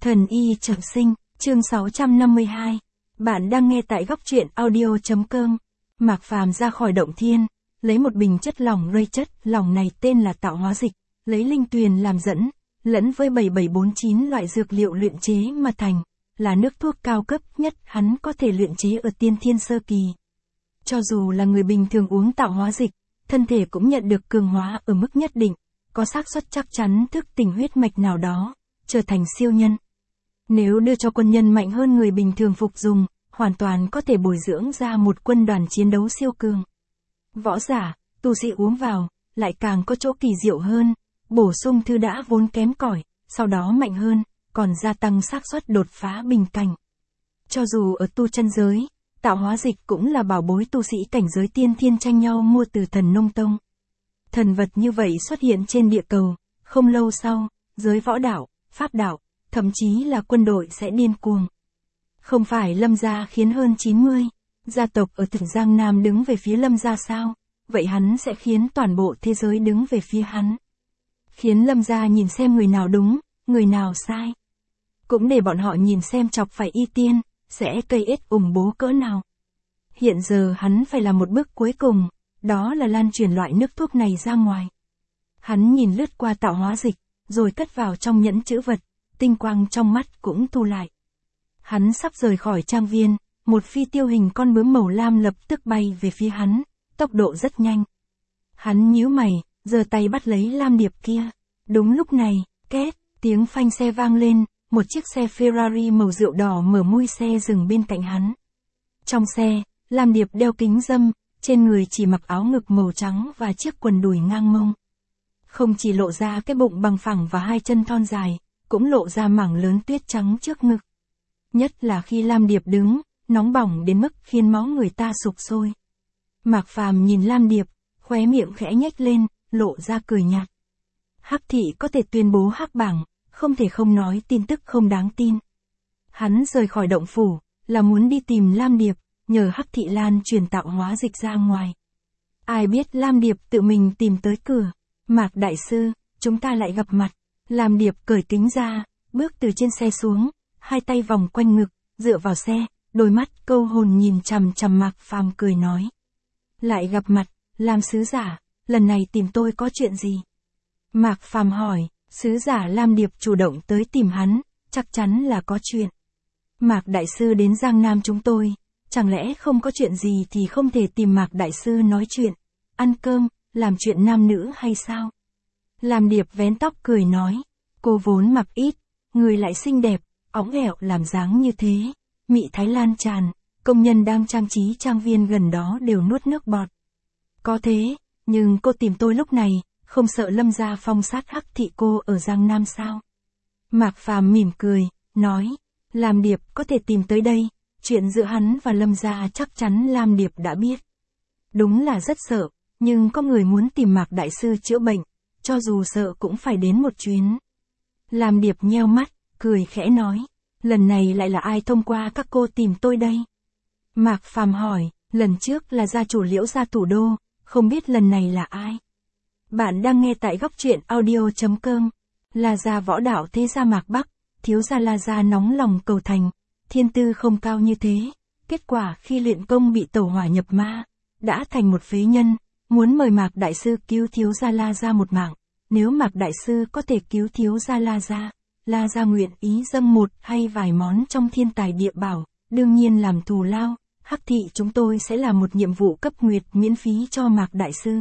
Thần y trọng sinh, chương 652. Bạn đang nghe tại góc truyện audio.com. Mạc Phàm ra khỏi động thiên, lấy một bình chất lỏng ray, chất lỏng này tên là tạo hóa dịch, lấy linh tuyền làm dẫn, lẫn với 7749 loại dược liệu luyện chế mà thành, là nước thuốc cao cấp nhất hắn có thể luyện chế ở tiên thiên sơ kỳ. Cho dù là người bình thường uống tạo hóa dịch, thân thể cũng nhận được cường hóa ở mức nhất định, có xác suất chắc chắn thức tỉnh huyết mạch nào đó, trở thành siêu nhân. Nếu đưa cho quân nhân mạnh hơn người bình thường phục dùng, hoàn toàn có thể bồi dưỡng ra một quân đoàn chiến đấu siêu cường. Võ giả, tu sĩ uống vào, lại càng có chỗ kỳ diệu hơn, bổ sung thứ đã vốn kém cỏi, sau đó mạnh hơn, còn gia tăng xác suất đột phá bình cảnh. Cho dù ở tu chân giới, tạo hóa dịch cũng là bảo bối tu sĩ cảnh giới tiên thiên tranh nhau mua từ Thần Nông Tông. Thần vật như vậy xuất hiện trên địa cầu, không lâu sau, giới võ đạo, pháp đạo, thậm chí là quân đội sẽ điên cuồng. Không phải Lâm gia khiến hơn 90 gia tộc ở tỉnh Giang Nam đứng về phía Lâm gia sao, vậy hắn sẽ khiến toàn bộ thế giới đứng về phía hắn. Khiến Lâm gia nhìn xem người nào đúng, người nào sai. Cũng để bọn họ nhìn xem chọc phải y tiên, sẽ cây ết ủng bố cỡ nào. Hiện giờ hắn phải làm một bước cuối cùng, đó là lan truyền loại nước thuốc này ra ngoài. Hắn nhìn lướt qua tạo hóa dịch, rồi cất vào trong nhẫn chữ vật, tinh quang trong mắt cũng thu lại. Hắn sắp rời khỏi trang viên, một phi tiêu hình con bướm màu lam lập tức bay về phía hắn, tốc độ rất nhanh. Hắn nhíu mày, giơ tay bắt lấy lam điệp kia. Đúng lúc này, két, tiếng phanh xe vang lên, một chiếc xe Ferrari màu rượu đỏ mở mui xe dừng bên cạnh hắn. Trong xe, lam điệp đeo kính râm, trên người chỉ mặc áo ngực màu trắng và chiếc quần đùi ngang mông. Không chỉ lộ ra cái bụng bằng phẳng và hai chân thon dài, cũng lộ ra mảng lớn tuyết trắng trước ngực. Nhất là khi Lam Điệp đứng, nóng bỏng đến mức khiến máu người ta sục sôi. Mạc Phàm nhìn Lam Điệp, khóe miệng khẽ nhếch lên, lộ ra cười nhạt. Hắc thị có thể tuyên bố hắc bảng, không thể không nói tin tức không đáng tin. Hắn rời khỏi động phủ, là muốn đi tìm Lam Điệp, nhờ Hắc thị lan truyền tạo hóa dịch ra ngoài. Ai biết Lam Điệp tự mình tìm tới cửa. Mạc đại sư, chúng ta lại gặp mặt. Lam Điệp cởi kính ra, bước từ trên xe xuống, hai tay vòng quanh ngực, dựa vào xe, đôi mắt câu hồn nhìn chằm chằm Mạc Phàm cười nói. Lại gặp mặt, Lam sứ giả, lần này tìm tôi có chuyện gì? Mạc Phàm hỏi, sứ giả Lam Điệp chủ động tới tìm hắn, chắc chắn là có chuyện. Mạc đại sư đến Giang Nam chúng tôi, chẳng lẽ không có chuyện gì thì không thể tìm Mạc đại sư nói chuyện, ăn cơm, làm chuyện nam nữ hay sao? Lam Điệp vén tóc cười nói, cô vốn mặc ít, người lại xinh đẹp, óng ẻo làm dáng như thế, mị thái lan tràn, công nhân đang trang trí trang viên gần đó đều nuốt nước bọt. Có thế, nhưng cô tìm tôi lúc này, không sợ Lâm gia phong sát Hắc thị cô ở Giang Nam sao? Mạc Phàm mỉm cười, nói, Lam Điệp có thể tìm tới đây, chuyện giữa hắn và Lâm gia chắc chắn Lam Điệp đã biết. Đúng là rất sợ, nhưng có người muốn tìm Mạc đại sư chữa bệnh, cho dù sợ cũng phải đến một chuyến. Lam Điệp nheo mắt, cười khẽ nói, lần này lại là ai thông qua các cô tìm tôi đây? Mạc Phàm hỏi, lần trước là gia chủ Liễu gia thủ đô, không biết lần này là ai? Bạn đang nghe tại góc truyện audio.com. La gia võ đạo thế gia Mạc Bắc, thiếu gia La gia nóng lòng cầu thành, thiên tư không cao như thế, kết quả khi luyện công bị tẩu hỏa nhập ma, đã thành một phế nhân, muốn mời Mạc đại sư cứu thiếu gia La gia một mạng. Nếu Mạc đại sư có thể cứu thiếu gia La gia nguyện ý dâng một hay vài món trong thiên tài địa bảo, đương nhiên làm thù lao, Hắc thị chúng tôi sẽ làm một nhiệm vụ cấp nguyệt miễn phí cho Mạc đại sư.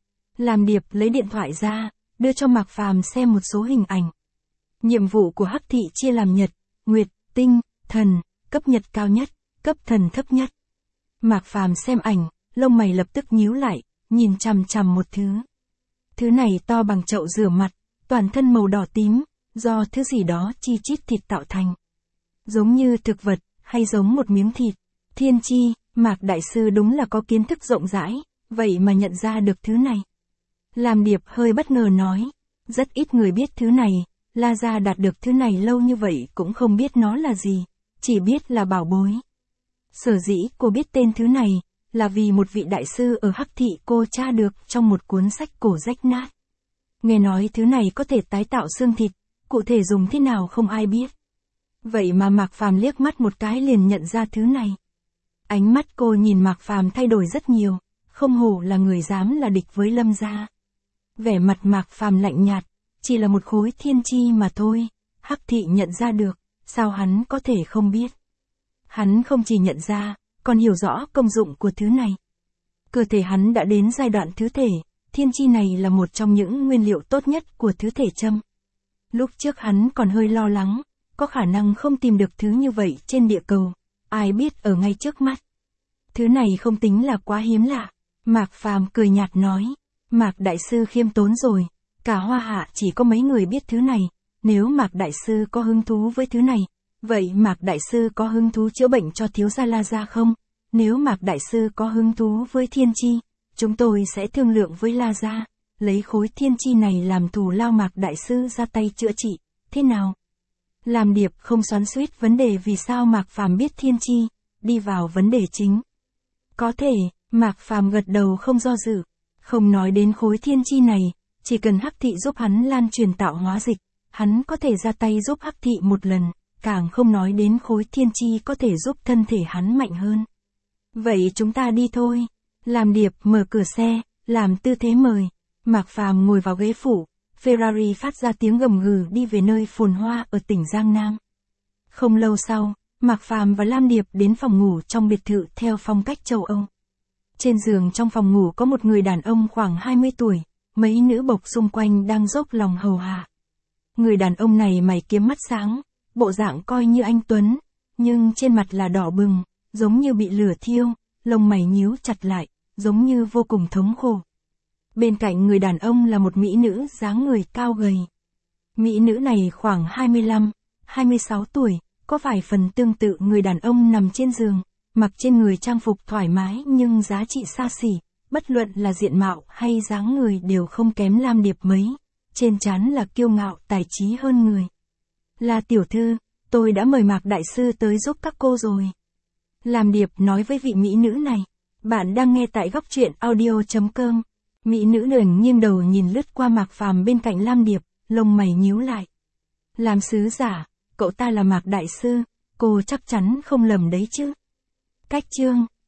Lam Điệp lấy điện thoại ra, đưa cho Mạc Phàm xem một số hình ảnh. Nhiệm vụ của Hắc thị chia làm nhật, nguyệt, tinh, thần, cấp nhật cao nhất, cấp thần thấp nhất. Mạc Phàm xem ảnh, lông mày lập tức nhíu lại, nhìn chằm chằm một thứ. Thứ này to bằng chậu rửa mặt, toàn thân màu đỏ tím, do thứ gì đó chi chít thịt tạo thành. Giống như thực vật, hay giống một miếng thịt. Thiên chi, Mạc đại sư đúng là có kiến thức rộng rãi, vậy mà nhận ra được thứ này. Lam Điệp hơi bất ngờ nói, rất ít người biết thứ này, La gia đạt được thứ này lâu như vậy cũng không biết nó là gì, chỉ biết là bảo bối. Sở dĩ cô biết tên thứ này, là vì một vị đại sư ở Hắc thị cô tra được trong một cuốn sách cổ rách nát. Nghe nói thứ này có thể tái tạo xương thịt, cụ thể dùng thế nào không ai biết. Vậy mà Mạc Phàm liếc mắt một cái liền nhận ra thứ này. Ánh mắt cô nhìn Mạc Phàm thay đổi rất nhiều, không hổ là người dám là địch với Lâm gia. Vẻ mặt Mạc Phàm lạnh nhạt, chỉ là một khối thiên chi mà thôi, Hắc Thị nhận ra được, sao hắn có thể không biết. Hắn không chỉ nhận ra, còn hiểu rõ công dụng của thứ này. Cơ thể hắn đã đến giai đoạn thứ thể, thiên chi này là một trong những nguyên liệu tốt nhất của thứ thể châm. Lúc trước hắn còn hơi lo lắng, có khả năng không tìm được thứ như vậy trên địa cầu, ai biết ở ngay trước mắt. Thứ này không tính là quá hiếm lạ, Mạc Phàm cười nhạt nói, Mạc Đại Sư khiêm tốn rồi, cả Hoa Hạ chỉ có mấy người biết thứ này, nếu Mạc Đại Sư có hứng thú với thứ này, vậy Mạc Đại Sư có hứng thú chữa bệnh cho thiếu gia La gia không? Nếu Mạc Đại Sư có hứng thú với thiên chi, chúng tôi sẽ thương lượng với La gia, lấy khối thiên chi này làm thù lao Mạc Đại Sư ra tay chữa trị, thế nào? Làm Điệp không xoắn xuýt vấn đề vì sao Mạc Phàm biết thiên chi, đi vào vấn đề chính. Có thể, Mạc Phàm gật đầu không do dự, không nói đến khối thiên chi này, chỉ cần Hắc Thị giúp hắn lan truyền tạo hóa dịch, hắn có thể ra tay giúp Hắc Thị một lần, càng không nói đến khối thiên chi có thể giúp thân thể hắn mạnh hơn. Vậy chúng ta đi thôi. Làm Điệp mở cửa xe, làm tư thế mời. Mạc Phàm ngồi vào ghế phụ, Ferrari phát ra tiếng gầm gừ đi về nơi phồn hoa ở tỉnh Giang Nam. Không lâu sau, Mạc Phàm và Lam Điệp đến phòng ngủ trong biệt thự theo phong cách châu Âu. Trên giường trong phòng ngủ có một người đàn ông khoảng 20 tuổi, mấy nữ bộc xung quanh đang dốc lòng hầu hạ. Người đàn ông này mày kiếm mắt sáng, bộ dạng coi như anh tuấn, nhưng trên mặt là đỏ bừng, giống như bị lửa thiêu, lông mày nhíu chặt lại, giống như vô cùng thống khổ. Bên cạnh người đàn ông là một mỹ nữ dáng người cao gầy. Mỹ nữ này khoảng 25, 26 tuổi, có vài phần tương tự người đàn ông nằm trên giường, mặc trên người trang phục thoải mái nhưng giá trị xa xỉ, bất luận là diện mạo hay dáng người đều không kém Lam Điệp mấy, trên trán là kiêu ngạo tài trí hơn người. Là tiểu thư, tôi đã mời Mạc Đại Sư tới giúp các cô rồi. Lam Điệp nói với vị mỹ nữ này, bạn đang nghe tại góc truyện audio.com. Mỹ nữ liền nghiêng đầu nhìn lướt qua Mạc Phàm bên cạnh Lam Điệp, lông mày nhíu lại. Làm sứ giả, cậu ta là Mạc Đại Sư, cô chắc chắn không lầm đấy chứ. Cách chương